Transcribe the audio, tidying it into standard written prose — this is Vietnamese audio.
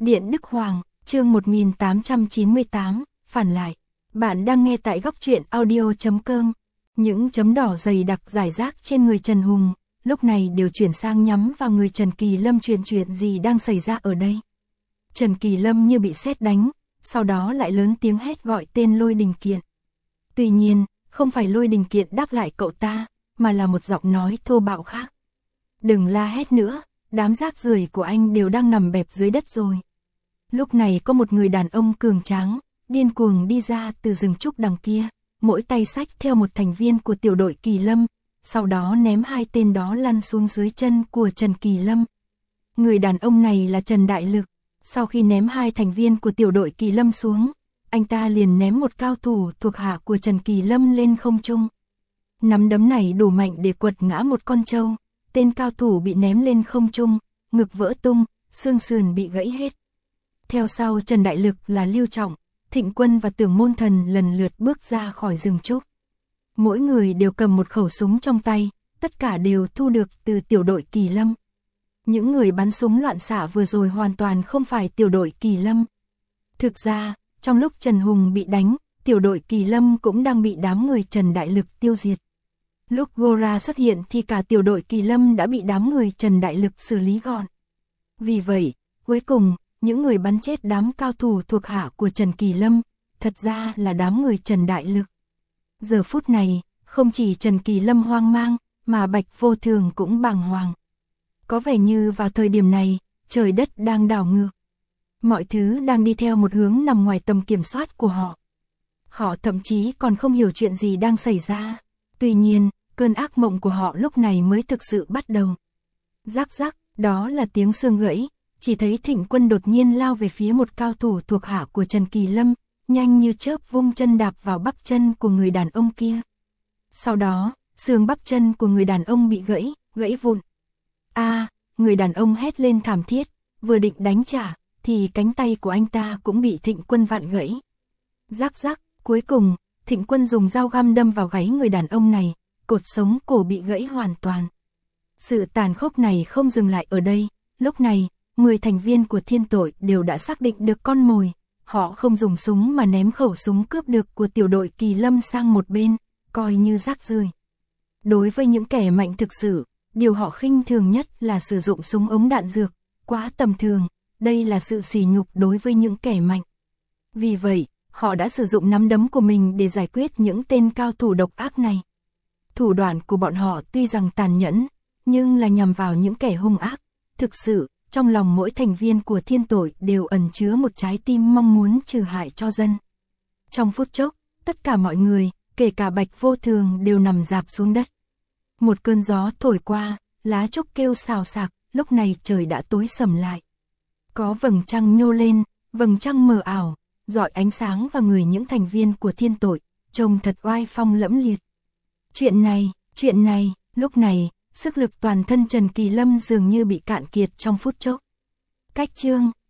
Điện Đức Hoàng, chương 1898, phản lại. Bạn đang nghe tại góc truyện audio.com. Những chấm đỏ dày đặc rải rác trên người Trần Hùng, lúc này đều chuyển sang nhắm vào người Trần Kỳ Lâm. Chuyện gì đang xảy ra ở đây? Trần Kỳ Lâm như bị sét đánh, sau đó lại lớn tiếng hét gọi tên Lôi Đình Kiện. Tuy nhiên, không phải Lôi Đình Kiện đáp lại cậu ta, mà là một giọng nói thô bạo khác. Đừng la hét nữa, đám rác rưởi của anh đều đang nằm bẹp dưới đất rồi. Lúc này có một người đàn ông cường tráng, điên cuồng đi ra từ rừng trúc đằng kia, mỗi tay xách theo một thành viên của tiểu đội Kỳ Lâm, sau đó ném hai tên đó lăn xuống dưới chân của Trần Kỳ Lâm. Người đàn ông này là Trần Đại Lực, sau khi ném hai thành viên của tiểu đội Kỳ Lâm xuống, anh ta liền ném một cao thủ thuộc hạ của Trần Kỳ Lâm lên không trung. Nắm đấm này đủ mạnh để quật ngã một con trâu, tên cao thủ bị ném lên không trung, ngực vỡ tung, xương sườn bị gãy hết. Theo sau Trần Đại Lực là Lưu Trọng, Thịnh Quân và Tưởng Môn Thần lần lượt bước ra khỏi rừng trúc. Mỗi người đều cầm một khẩu súng trong tay, tất cả đều thu được từ tiểu đội Kỳ Lâm. Những người bắn súng loạn xạ vừa rồi hoàn toàn không phải tiểu đội Kỳ Lâm. Thực ra, trong lúc Trần Hùng bị đánh, tiểu đội Kỳ Lâm cũng đang bị đám người Trần Đại Lực tiêu diệt. Lúc Gora xuất hiện thì cả tiểu đội Kỳ Lâm đã bị đám người Trần Đại Lực xử lý gọn. Vì vậy, cuối cùng, những người bắn chết đám cao thủ thuộc hạ của Trần Kỳ Lâm, thật ra là đám người Trần Đại Lực. Giờ phút này, không chỉ Trần Kỳ Lâm hoang mang, mà Bạch Vô Thường cũng bàng hoàng. Có vẻ như vào thời điểm này, trời đất đang đảo ngược. Mọi thứ đang đi theo một hướng nằm ngoài tầm kiểm soát của họ. Họ thậm chí còn không hiểu chuyện gì đang xảy ra. Tuy nhiên, cơn ác mộng của họ lúc này mới thực sự bắt đầu. Rắc rắc, đó là tiếng xương gãy, chỉ thấy Thịnh Quân đột nhiên lao về phía một cao thủ thuộc hạ của Trần Kỳ Lâm, nhanh như chớp vung chân đạp vào bắp chân của người đàn ông kia. Sau đó, xương bắp chân của người đàn ông bị gãy vụn. Người đàn ông hét lên thảm thiết, vừa định đánh trả, thì cánh tay của anh ta cũng bị Thịnh Quân vặn gãy. Rắc rắc, cuối cùng, Thịnh Quân dùng dao găm đâm vào gáy người đàn ông này, cột sống cổ bị gãy hoàn toàn. Sự tàn khốc này không dừng lại ở đây, lúc này, 10 thành viên của thiên tội đều đã xác định được con mồi, họ không dùng súng mà ném khẩu súng cướp được của tiểu đội Kỳ Lâm sang một bên, coi như rác rưởi. Đối với những kẻ mạnh thực sự, điều họ khinh thường nhất là sử dụng súng ống đạn dược, quá tầm thường, đây là sự sỉ nhục đối với những kẻ mạnh. Vì vậy, họ đã sử dụng nắm đấm của mình để giải quyết những tên cao thủ độc ác này. Thủ đoạn của bọn họ tuy rằng tàn nhẫn, nhưng là nhằm vào những kẻ hung ác. Thực sự, trong lòng mỗi thành viên của thiên tội đều ẩn chứa một trái tim mong muốn trừ hại cho dân. Trong phút chốc, tất cả mọi người, kể cả Bạch Vô Thường đều nằm rạp xuống đất. Một cơn gió thổi qua, lá trúc kêu xào xạc, lúc này trời đã tối sầm lại. Có vầng trăng nhô lên, vầng trăng mờ ảo, rọi ánh sáng vào người những thành viên của thiên tội, trông thật oai phong lẫm liệt. Chuyện này, lúc này, sức lực toàn thân Trần Kỳ Lâm dường như bị cạn kiệt trong phút chốc. Cách chương